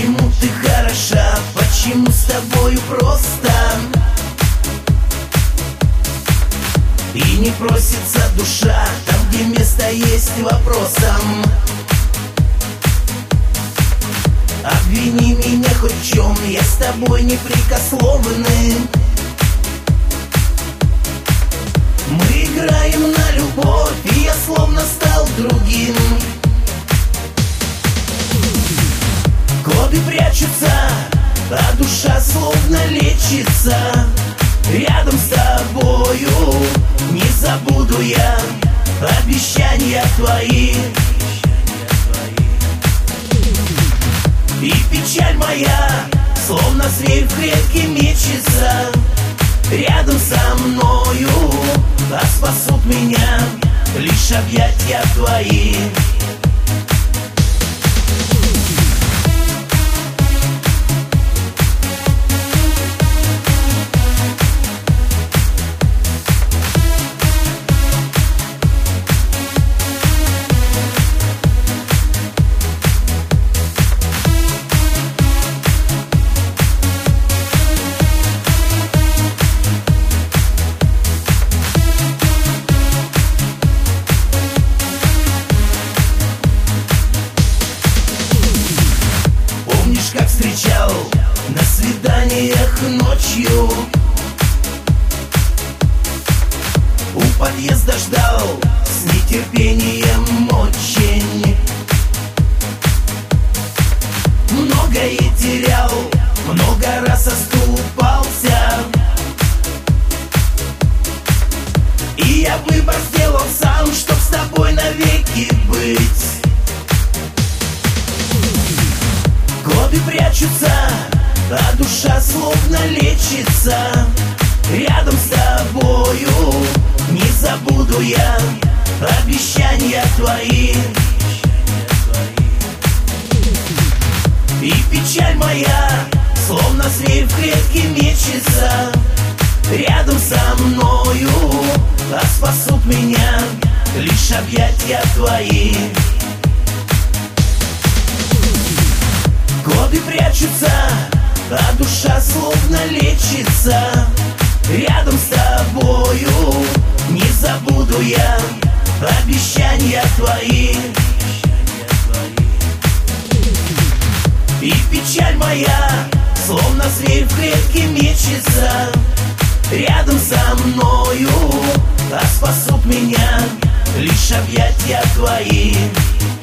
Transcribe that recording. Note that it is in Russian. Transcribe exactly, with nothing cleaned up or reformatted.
Почему ты хороша, почему с тобою просто? И не просится душа там, где место есть вопросам. Обвини меня хоть в чем, я с тобой непрекословный. Мы играем на любовь, и я словно стал другим. Годы прячутся, а душа словно лечится. Рядом с тобою не забуду я обещания твои. И печаль моя, словно зверь в клетке мечется. Рядом со мною, а спасут меня лишь объятия твои. Как встречал на свиданиях ночью, у подъезда ждал с нетерпением очень. Многое терял, много раз оступался, и я выбор сделал сам, чтоб с тобой навеки быть. Годы прячутся, а душа словно лечится. Рядом с тобою не забуду я обещания твои. И печаль моя, словно зверь в клетке мечется. Рядом со мною, а спасут меня лишь объятия твои. Годы прячутся, а душа словно лечится. Рядом с тобою не забуду я обещания твои. И печаль моя, словно зверь в клетке мечется. Рядом со мною, а спасут меня лишь объятия твои.